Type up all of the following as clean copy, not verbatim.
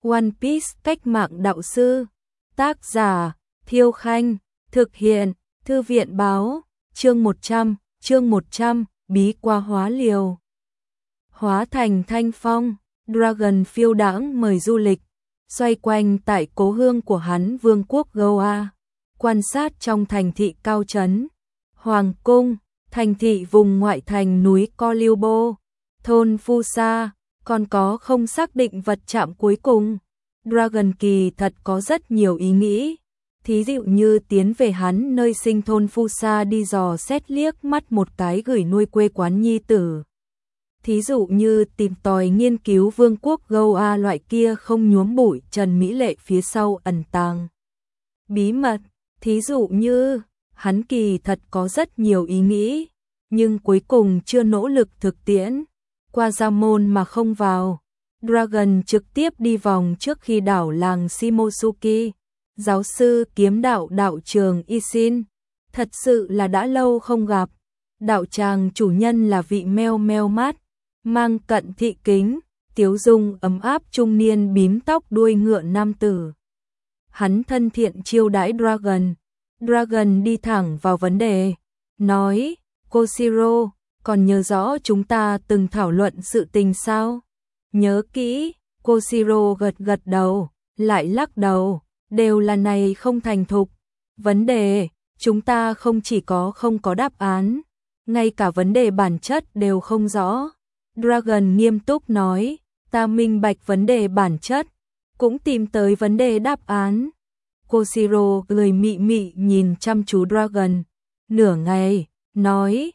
One Piece cách mạng đạo sư. Tác giả Thiêu Khanh. Thực hiện Thư viện Báo. Chương 100, bí qua hóa liều. Hóa thành thanh phong, Dragon phiêu đãng mời du lịch, xoay quanh tại cố hương của hắn vương quốc Goa, quan sát trong thành thị cao trấn, hoàng cung, thành thị vùng ngoại thành núi Coliubo, thôn Fusa, còn có không xác định vật chạm cuối cùng. Dragon kỳ thật có rất nhiều ý nghĩ, thí dụ như tiến về hắn nơi sinh thôn Fusa đi dò xét liếc mắt một cái gửi nuôi quê quán nhi tử. Thí dụ như tìm tòi nghiên cứu vương quốc Goa loại kia không nhuốm bụi trần mỹ lệ phía sau ẩn tàng bí mật. Thí dụ như hắn kỳ thật có rất nhiều ý nghĩ, nhưng cuối cùng chưa nỗ lực thực tiễn. Qua ra môn mà không vào, Dragon trực tiếp đi vòng trước khi đảo làng Shimosuki. Giáo sư kiếm đạo đạo trường Ishin, thật sự là đã lâu không gặp. Đạo tràng chủ nhân là vị meo meo mát, mang cận thị kính, tiếu dung ấm áp trung niên bím tóc đuôi ngựa nam tử. Hắn thân thiện chiêu đãi Dragon. Dragon đi thẳng vào vấn đề, nói, Koshiro, còn nhớ rõ chúng ta từng thảo luận sự tình sao? Nhớ kỹ. Koshiro gật gật đầu, lại lắc đầu, đều là này không thành thục. Vấn đề, chúng ta không chỉ không có đáp án, ngay cả vấn đề bản chất đều không rõ. Dragon nghiêm túc nói, ta minh bạch vấn đề bản chất, cũng tìm tới vấn đề đáp án. Koshiro cười mị mị nhìn chăm chú Dragon, nửa ngày, nói,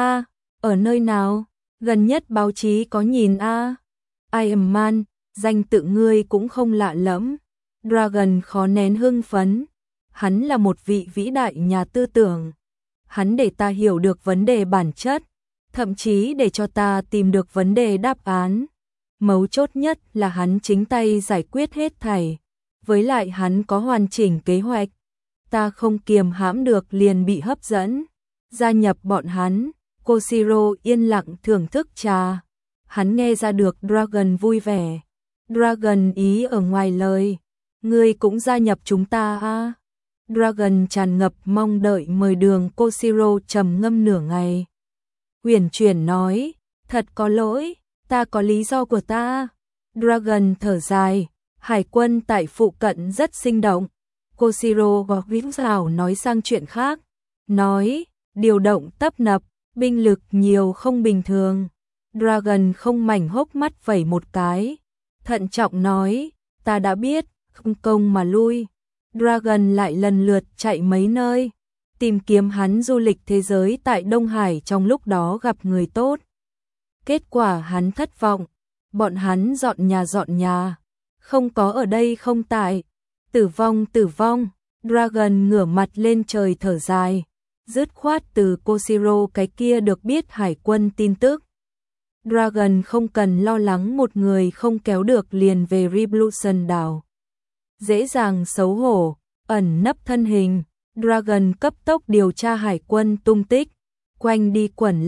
ở nơi nào, gần nhất báo chí có nhìn Iron Man, danh tự ngươi cũng không lạ lẫm. Dragon khó nén hưng phấn, hắn là một vị vĩ đại nhà tư tưởng. Hắn để ta hiểu được vấn đề bản chất, thậm chí để cho ta tìm được vấn đề đáp án. Mấu chốt nhất là hắn chính tay giải quyết hết thảy, với lại hắn có hoàn chỉnh kế hoạch. Ta không kiềm hãm được liền bị hấp dẫn, gia nhập bọn hắn. Koshiro yên lặng thưởng thức trà. Hắn nghe ra được Dragon vui vẻ. Dragon ý ở ngoài lời, ngươi cũng gia nhập chúng ta Dragon tràn ngập mong đợi mời đường. Koshiro trầm ngâm nửa ngày, huyền chuyển nói, thật có lỗi, ta có lý do của ta. Dragon thở dài, hải quân tại phụ cận rất sinh động. Koshiro gào nói sang chuyện khác, nói, điều động tấp nập, binh lực nhiều không bình thường. Dragon không mảnh hốc mắt vẩy một cái, thận trọng nói, ta đã biết, không công mà lui. Dragon lại lần lượt chạy mấy nơi, tìm kiếm hắn du lịch thế giới tại Đông Hải trong lúc đó gặp người tốt. Kết quả hắn thất vọng, bọn hắn dọn nhà, không có ở đây không tại. Tử vong. Dragon ngửa mặt lên trời thở dài, dứt khoát từ Koshiro cái kia được biết hải quân tin tức. Dragon không cần lo lắng một người không kéo được liền về Revolution đảo. Dễ dàng xấu hổ, ẩn nấp thân hình, Dragon cấp tốc điều tra hải quân tung tích, quanh đi quẩn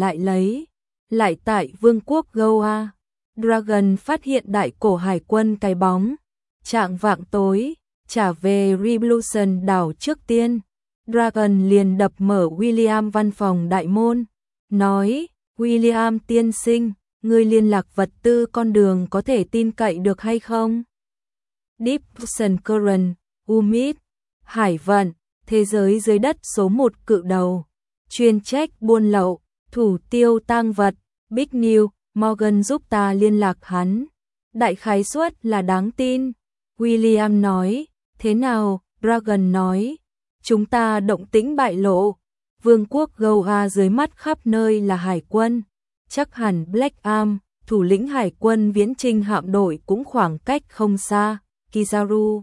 lại tại vương quốc Goa. Dragon phát hiện đại cổ hải quân cái bóng, chạng vạng tối, trả về Revolution đảo trước tiên. Dragon liền đập mở William văn phòng đại môn, nói, William tiên sinh, người liên lạc vật tư con đường có thể tin cậy được hay không? Deep Ocean Current, UMIT, hải vận, thế giới dưới đất số 1 cự đầu, chuyên trách buôn lậu, thủ tiêu tang vật, Big New, Morgan giúp ta liên lạc hắn. Đại khái suất là đáng tin. William nói, thế nào? Dragon nói, chúng ta động tĩnh bại lộ, vương quốc Goa dưới mắt khắp nơi là hải quân, chắc hẳn Black Arm, thủ lĩnh hải quân viễn chinh hạm đội cũng khoảng cách không xa. Kizaru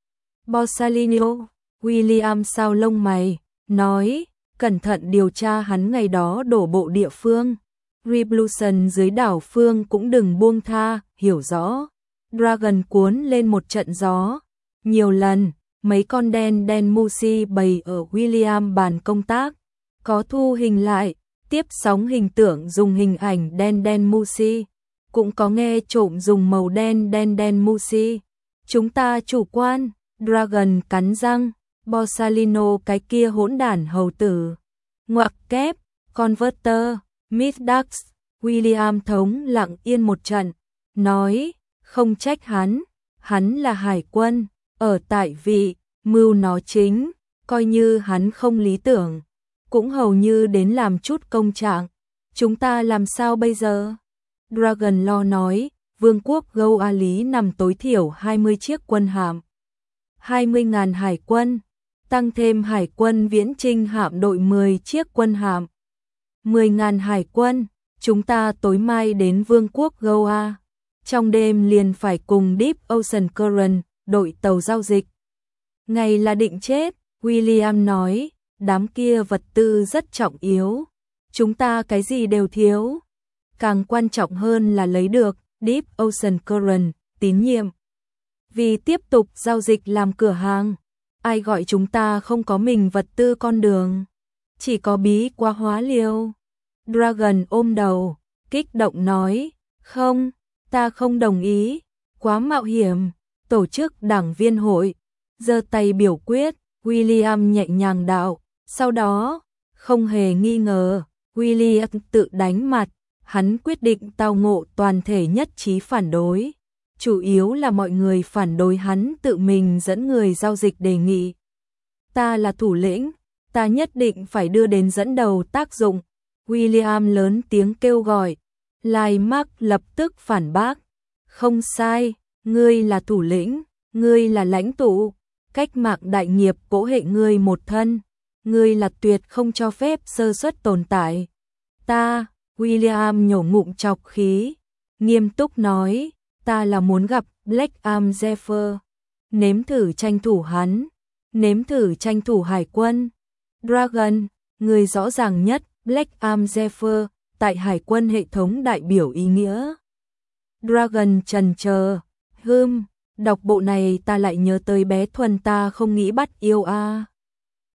Borsalino. William sao lông mày, nói, cẩn thận điều tra hắn ngày đó đổ bộ địa phương. Revolution dưới đảo phương cũng đừng buông tha, hiểu rõ. Dragon cuốn lên một trận gió. Nhiều lần, mấy con đen Musi bày ở William bàn công tác, có thu hình lại, tiếp sóng hình tượng dùng hình ảnh đen Musi, cũng có nghe trộm dùng màu đen Musi. Chúng ta chủ quan, Dragon cắn răng, Borsalino cái kia hỗn đản hầu tử. Ngoặc kép, Converter, Midax, William thống lặng yên một trận, nói, không trách hắn là hải quân, ở tại vị, mưu nó chính, coi như hắn không lý tưởng, cũng hầu như đến làm chút công trạng. Chúng ta làm sao bây giờ? Dragon lo nói, vương quốc Goa Lý nằm tối thiểu 20 chiếc quân hạm, 20.000 hải quân, tăng thêm hải quân viễn chinh hạm đội 10 chiếc quân hạm, 10.000 hải quân, chúng ta tối mai đến vương quốc Goa, trong đêm liền phải cùng Deep Ocean Current, đội tàu giao dịch. Ngày là định chết, William nói, đám kia vật tư rất trọng yếu, chúng ta cái gì đều thiếu. Càng quan trọng hơn là lấy được Deep Ocean Current, tín nhiệm. Vì tiếp tục giao dịch làm cửa hàng, ai gọi chúng ta không có mình vật tư con đường, chỉ có bí quá hóa liều. Dragon ôm đầu, kích động nói, không, ta không đồng ý, quá mạo hiểm. Tổ chức đảng viên hội, giơ tay biểu quyết, William nhẹ nhàng đạo, sau đó, không hề nghi ngờ, William tự đánh mặt, hắn quyết định tao ngộ toàn thể nhất trí phản đối. Chủ yếu là mọi người phản đối hắn tự mình dẫn người giao dịch đề nghị. Ta là thủ lĩnh, ta nhất định phải đưa đến dẫn đầu tác dụng. William lớn tiếng kêu gọi, Lai Mark lập tức phản bác. Không sai, ngươi là thủ lĩnh, ngươi là lãnh tụ, cách mạng đại nghiệp cỗ hệ ngươi một thân, ngươi là tuyệt không cho phép sơ suất tồn tại. Ta, William nhổ ngụm trọc khí, nghiêm túc nói, ta là muốn gặp Black Arm Zephyr, nếm thử tranh thủ hắn, nếm thử tranh thủ hải quân. Dragon, người rõ ràng nhất, Black Arm Zephyr, tại hải quân hệ thống đại biểu ý nghĩa. Dragon chần chờ, đọc bộ này ta lại nhớ tới bé Thuần ta không nghĩ bắt yêu a.